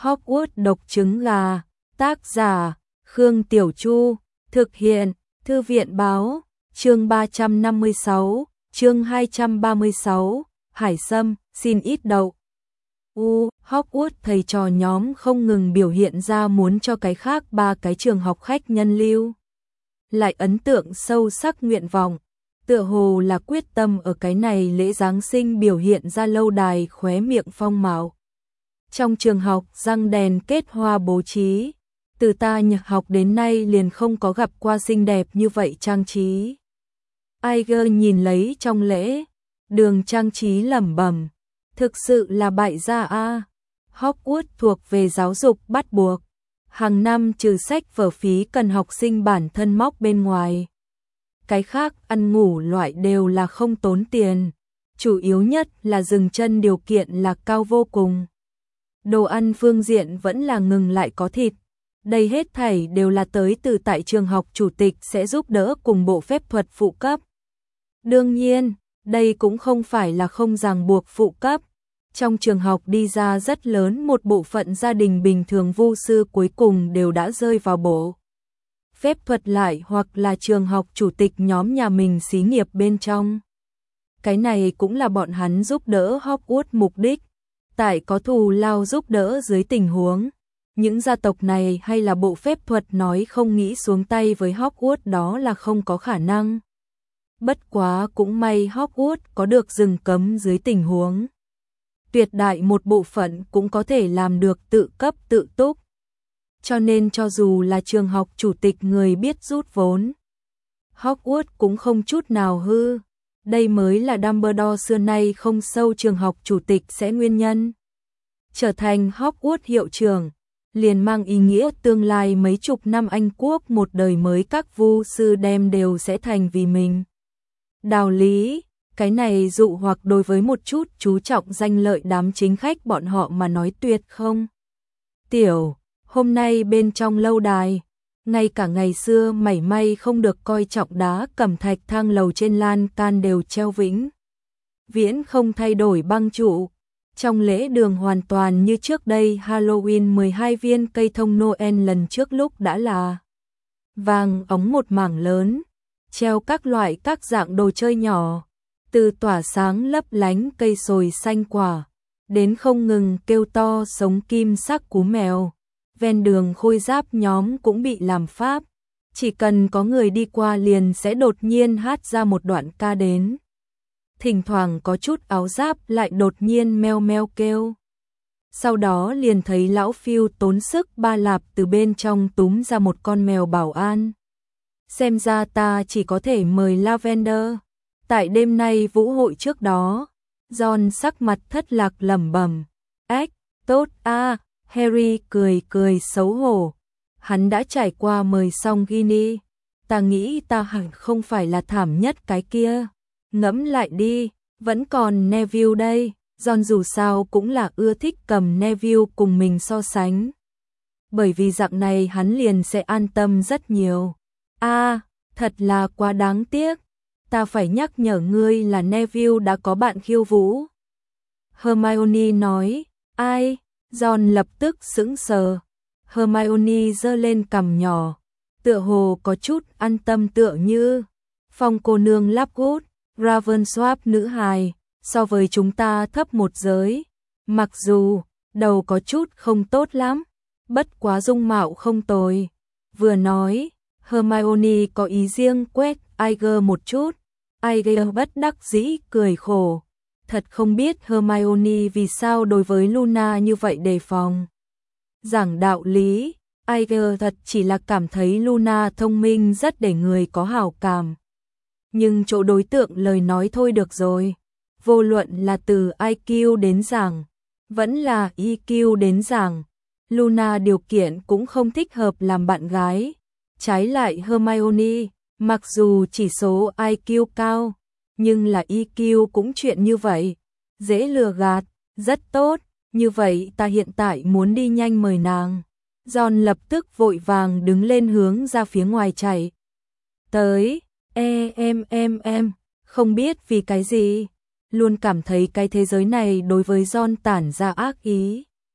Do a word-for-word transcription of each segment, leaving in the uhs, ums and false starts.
Hogwarts độc trứng gà, tác giả, Khương Tiểu Chu, thực hiện, Thư viện báo, chương ba trăm năm mươi sáu, chương hai trăm ba mươi sáu, Hải Sâm, xin ít đậu. U, Hogwarts thầy trò nhóm không ngừng biểu hiện ra muốn cho cái khác ba cái trường học khách nhân lưu. Lại ấn tượng sâu sắc nguyện vọng, tựa hồ là quyết tâm ở cái này lễ Giáng sinh biểu hiện ra lâu đài khóe miệng phong mạo. Trong trường học răng đèn kết hoa bố trí, từ ta nhập học đến nay liền không có gặp qua xinh đẹp như vậy trang trí. Iger nhìn lấy trong lễ, đường trang trí lẩm bẩm, thực sự là bại gia a. Hogwarts thuộc về giáo dục bắt buộc, hàng năm trừ sách vở phí cần học sinh bản thân móc bên ngoài. Cái khác ăn ngủ loại đều là không tốn tiền, chủ yếu nhất là dừng chân điều kiện là cao vô cùng. Đồ ăn phương diện vẫn là ngừng lại có thịt. Đây hết thảy đều là tới từ tại trường học chủ tịch sẽ giúp đỡ cùng bộ phép thuật phụ cấp. Đương nhiên, đây cũng không phải là không ràng buộc phụ cấp. Trong trường học đi ra rất lớn một bộ phận gia đình bình thường vu sư cuối cùng đều đã rơi vào bộ phép thuật lại hoặc là trường học chủ tịch nhóm nhà mình xí nghiệp bên trong. Cái này cũng là bọn hắn giúp đỡ Hogwarts mục đích. Tại có thù lao giúp đỡ dưới tình huống, những gia tộc này hay là bộ phép thuật nói không nghĩ xuống tay với Hogwarts đó là không có khả năng. Bất quá cũng may Hogwarts có được rừng cấm dưới tình huống. Tuyệt đại một bộ phận cũng có thể làm được tự cấp tự túc. Cho nên cho dù là trường học chủ tịch người biết rút vốn, Hogwarts cũng không chút nào hư. Đây mới là Dumbledore xưa nay không sâu trường học chủ tịch sẽ nguyên nhân. Trở thành Hogwarts hiệu trưởng, liền mang ý nghĩa tương lai mấy chục năm Anh quốc một đời mới các vu sư đem đều sẽ thành vì mình. Đạo lý, cái này dụ hoặc đối với một chút chú trọng danh lợi đám chính khách bọn họ mà nói tuyệt không. Tiểu, hôm nay bên trong lâu đài, ngay cả ngày xưa mảy may không được coi trọng đá cẩm thạch thang lầu trên lan can đều treo vĩnh viễn không thay đổi băng trụ. Trong lễ đường hoàn toàn như trước đây Halloween mười hai viên cây thông Noel lần trước lúc đã là vàng óng một mảng lớn, treo các loại các dạng đồ chơi nhỏ, từ tỏa sáng lấp lánh cây sồi xanh quả, đến không ngừng kêu to sống kim sắc cú mèo. Ven đường khôi giáp nhóm cũng bị làm pháp, chỉ cần có người đi qua liền sẽ đột nhiên hát ra một đoạn ca đến. Thỉnh thoảng có chút áo giáp lại đột nhiên meo meo kêu. Sau đó liền thấy lão phiêu tốn sức ba lạp từ bên trong túm ra một con mèo bảo an. Xem ra ta chỉ có thể mời Lavender. Tại đêm nay vũ hội trước đó, John sắc mặt thất lạc lẩm bẩm, ếch, tốt a. Harry cười cười xấu hổ. Hắn đã trải qua mời xong Ginny. Ta nghĩ ta hẳn không phải là thảm nhất cái kia. Ngẫm lại đi, vẫn còn Neville đây. John dù sao cũng là ưa thích cầm Neville cùng mình so sánh. Bởi vì dạng này hắn liền sẽ an tâm rất nhiều. A, à, thật là quá đáng tiếc. Ta phải nhắc nhở ngươi là Neville đã có bạn khiêu vũ. Hermione nói, ai? John lập tức sững sờ. Hermione giơ lên cằm nhỏ, tựa hồ có chút an tâm tựa như Phong cô nương Lovegood, Ravensworth nữ hài, so với chúng ta thấp một giới. Mặc dù đầu có chút không tốt lắm, bất quá dung mạo không tồi. Vừa nói, Hermione có ý riêng quét Iger một chút. Iger bất đắc dĩ cười khổ. Thật không biết Hermione vì sao đối với Luna như vậy đề phòng. Giảng đạo lý, Iger thật chỉ là cảm thấy Luna thông minh rất để người có hảo cảm. Nhưng chỗ đối tượng lời nói thôi được rồi. Vô luận là từ i kiu đến giảng, vẫn là e kiu đến giảng, Luna điều kiện cũng không thích hợp làm bạn gái. Trái lại Hermione, mặc dù chỉ số i kiu cao, nhưng là e kiu cũng chuyện như vậy, dễ lừa gạt, rất tốt, như vậy ta hiện tại muốn đi nhanh mời nàng. John lập tức vội vàng đứng lên hướng ra phía ngoài chạy. Tới, e, em em em, không biết vì cái gì, luôn cảm thấy cái thế giới này đối với John tản ra ác ý.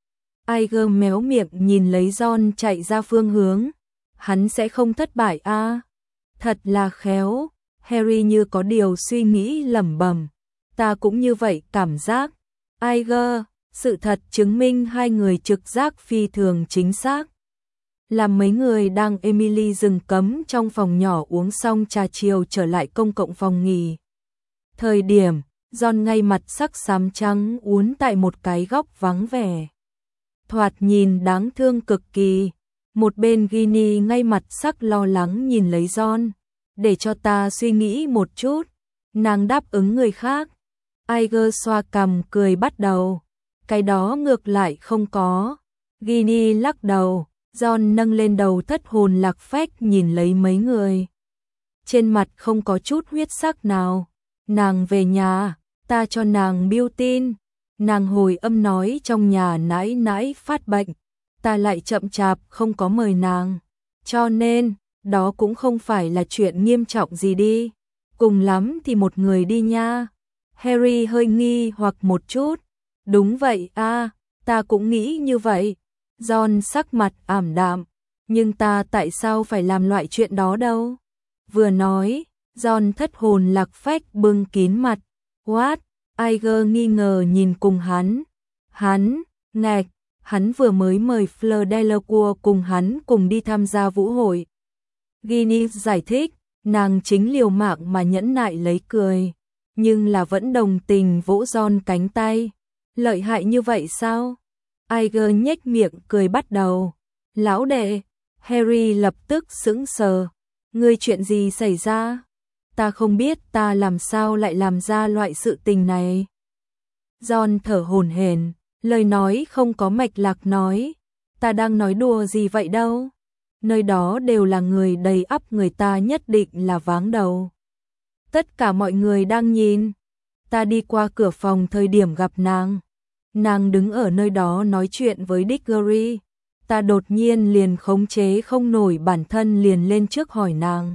Iger méo miệng nhìn lấy John chạy ra phương hướng. Hắn sẽ không thất bại a? À? Thật là khéo. Harry như có điều suy nghĩ lẩm bẩm. Ta cũng như vậy cảm giác. Iger, sự thật chứng minh hai người trực giác phi thường chính xác. Làm mấy người đang Emily dừng cấm trong phòng nhỏ uống xong trà chiều trở lại công cộng phòng nghỉ. Thời điểm, John ngay mặt sắc xám trắng uốn tại một cái góc vắng vẻ. Thoạt nhìn đáng thương cực kỳ. Một bên Ginny ngay mặt sắc lo lắng nhìn lấy John. Để cho ta suy nghĩ một chút. Nàng đáp ứng người khác. Iger xoa cằm cười bắt đầu. Cái đó ngược lại không có. Ginny lắc đầu. John nâng lên đầu thất hồn lạc phách nhìn lấy mấy người. Trên mặt không có chút huyết sắc nào. Nàng về nhà, ta cho nàng biêu tin. Nàng hồi âm nói trong nhà nãi nãi phát bệnh. Ta lại chậm chạp không có mời nàng. Cho nên, đó cũng không phải là chuyện nghiêm trọng gì đi. Cùng lắm thì một người đi nha. Harry hơi nghi hoặc một chút. Đúng vậy a, à, ta cũng nghĩ như vậy. John sắc mặt ảm đạm. Nhưng ta tại sao phải làm loại chuyện đó đâu? Vừa nói, John thất hồn lạc phách bưng kín mặt. What? Iger nghi ngờ nhìn cùng hắn. Hắn, ngạch, hắn vừa mới mời Fleur Delacour cùng hắn cùng đi tham gia vũ hội. Ginny giải thích, nàng chính liều mạng mà nhẫn nại lấy cười. Nhưng là vẫn đồng tình vỗ John cánh tay. Lợi hại như vậy sao? Iger nhếch miệng cười bắt đầu. Lão đệ, Harry lập tức sững sờ. Ngươi chuyện gì xảy ra? Ta không biết ta làm sao lại làm ra loại sự tình này. John thở hổn hển, lời nói không có mạch lạc nói. Ta đang nói đùa gì vậy đâu? Nơi đó đều là người đầy ắp, người ta nhất định là váng đầu. Tất cả mọi người đang nhìn. Ta đi qua cửa phòng thời điểm gặp nàng. Nàng đứng ở nơi đó nói chuyện với Diggory. Ta đột nhiên liền khống chế không nổi bản thân liền lên trước hỏi nàng.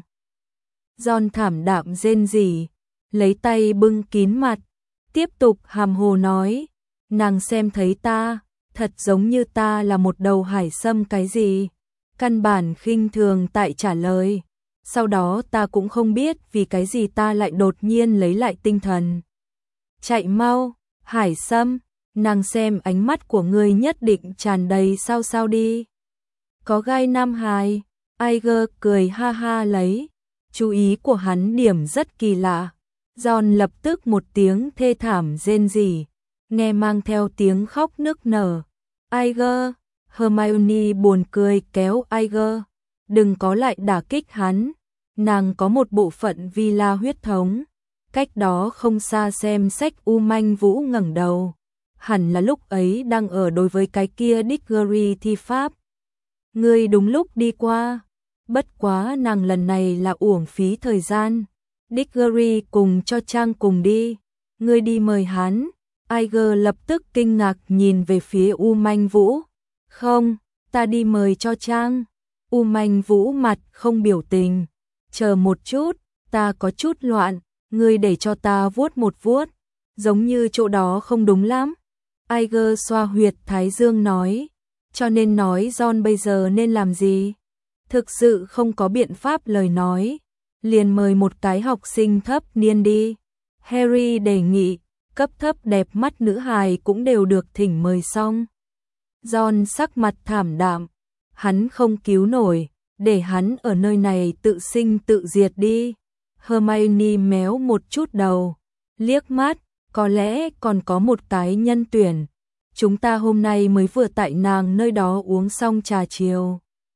John thảm đạm rên rỉ, lấy tay bưng kín mặt, tiếp tục hàm hồ nói, nàng xem thấy ta, thật giống như ta là một đầu hải sâm cái gì, căn bản khinh thường tại trả lời. Sau đó ta cũng không biết vì cái gì ta lại đột nhiên lấy lại tinh thần. Chạy mau, hải sâm, nàng xem ánh mắt của ngươi nhất định tràn đầy sao sao đi. Có gai nam hài, Iger cười ha ha lấy. Chú ý của hắn điểm rất kỳ lạ. John lập tức một tiếng thê thảm rên rỉ, nghe mang theo tiếng khóc nức nở. Iger, Hermione buồn cười kéo Iger, đừng có lại đả kích hắn. Nàng có một bộ phận villa huyết thống. Cách đó không xa xem sách U Manh Vũ ngẩng đầu. Hẳn là lúc ấy đang ở đối với cái kia Diggory thi pháp. Ngươi đúng lúc đi qua. Bất quá nàng lần này là uổng phí thời gian. Diggory cùng cho Trang cùng đi. Ngươi đi mời hắn. Iger lập tức kinh ngạc nhìn về phía U Manh Vũ. Không, ta đi mời cho Trang. U Manh Vũ mặt không biểu tình. Chờ một chút, ta có chút loạn. Ngươi để cho ta vuốt một vuốt. Giống như chỗ đó không đúng lắm. Iger xoa huyệt thái dương nói. Cho nên nói John bây giờ nên làm gì? Thực sự không có biện pháp lời nói. Liền mời một cái học sinh thấp niên đi. Harry đề nghị, cấp thấp đẹp mắt nữ hài cũng đều được thỉnh mời xong. John sắc mặt thảm đạm. Hắn không cứu nổi, để hắn ở nơi này tự sinh tự diệt đi. Hermione méo một chút đầu, liếc mắt, có lẽ còn có một cái nhân tuyển. Chúng ta hôm nay mới vừa tại nàng nơi đó uống xong trà chiều.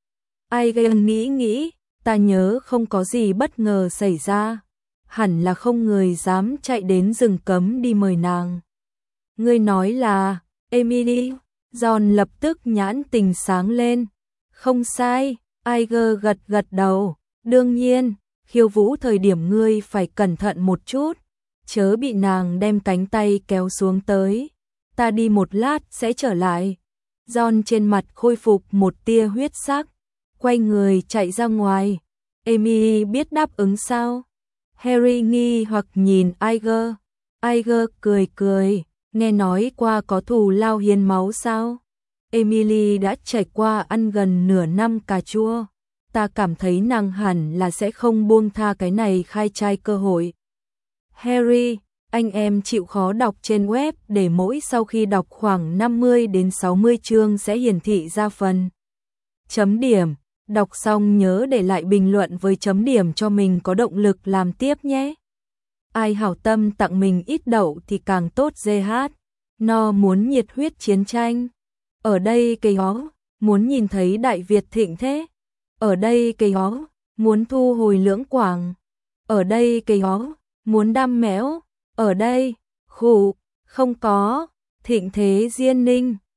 Iger nghĩ nghĩ, ta nhớ không có gì bất ngờ xảy ra. Hẳn là không người dám chạy đến rừng cấm đi mời nàng. Ngươi nói là, Emily, John lập tức nhãn tình sáng lên. Không sai, Iger gật gật đầu. Đương nhiên, khiêu vũ thời điểm ngươi phải cẩn thận một chút. Chớ bị nàng đem cánh tay kéo xuống tới. Ta đi một lát sẽ trở lại. John trên mặt khôi phục một tia huyết sắc. Quay người chạy ra ngoài. Amy biết đáp ứng sao? Harry nghi hoặc nhìn Iger. Iger cười cười. Nghe nói qua có thù lao hiến máu sao? Emily đã trải qua ăn gần nửa năm cà chua. Ta cảm thấy nàng hẳn là sẽ không buông tha cái này khai trai cơ hội. Harry, anh em chịu khó đọc trên web để mỗi sau khi đọc khoảng năm mươi đến sáu mươi chương sẽ hiển thị ra phần chấm điểm. Đọc xong nhớ để lại bình luận với chấm điểm cho mình có động lực làm tiếp nhé. Ai hảo tâm tặng mình ít đậu thì càng tốt. giê hát. No muốn nhiệt huyết chiến tranh. Ở đây cây ó, muốn nhìn thấy Đại Việt thịnh thế. Ở đây cây ó, muốn thu hồi Lưỡng Quảng. Ở đây cây ó, muốn đam mẽo. Ở đây, khụ, không có, thịnh thế Diên Ninh.